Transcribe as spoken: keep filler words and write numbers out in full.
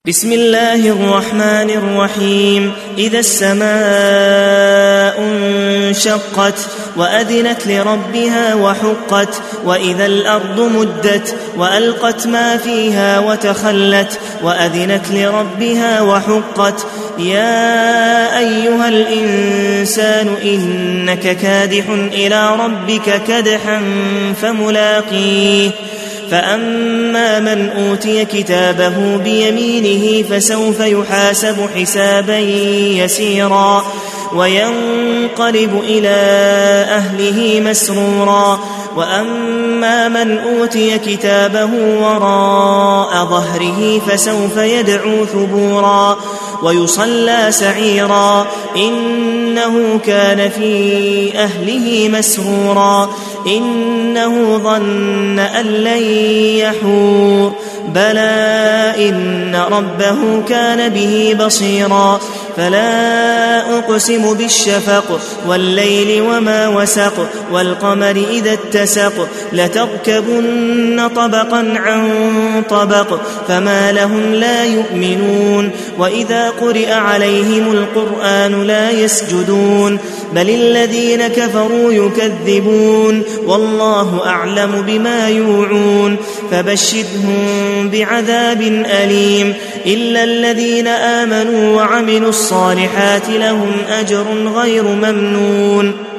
بسم الله الرحمن الرحيم. إذا السماء انشقت وأذنت لربها وحقت وإذا الأرض مدت وألقت ما فيها وتخلت وأذنت لربها وحقت يا أيها الإنسان إنك كادح إلى ربك كدحا فملاقيه فأما من أوتي كتابه بيمينه فسوف يحاسب حسابا يسيرا وينقلب إلى أهله مسرورا وأما من أوتي كتابه وراء ظهره فسوف يدعو ثبورا ويصلى سعيرا إنه كان في أهله مسرورا إنه ظن أن لن يحور بلى إن ربه كان به بصيرا فلا أقسم بالشفق والليل وما وسق والقمر إذا اتسق لتركبن طبقا عن طبق فما لهم لا يؤمنون وإذا قرئ عليهم القرآن لا يسجدون بل الذين كفروا يكذبون والله أعلم بما يوعون فبشرهم بعذاب أليم إلا الذين آمنوا وعملوا الصالحات لهم أجر غير ممنون.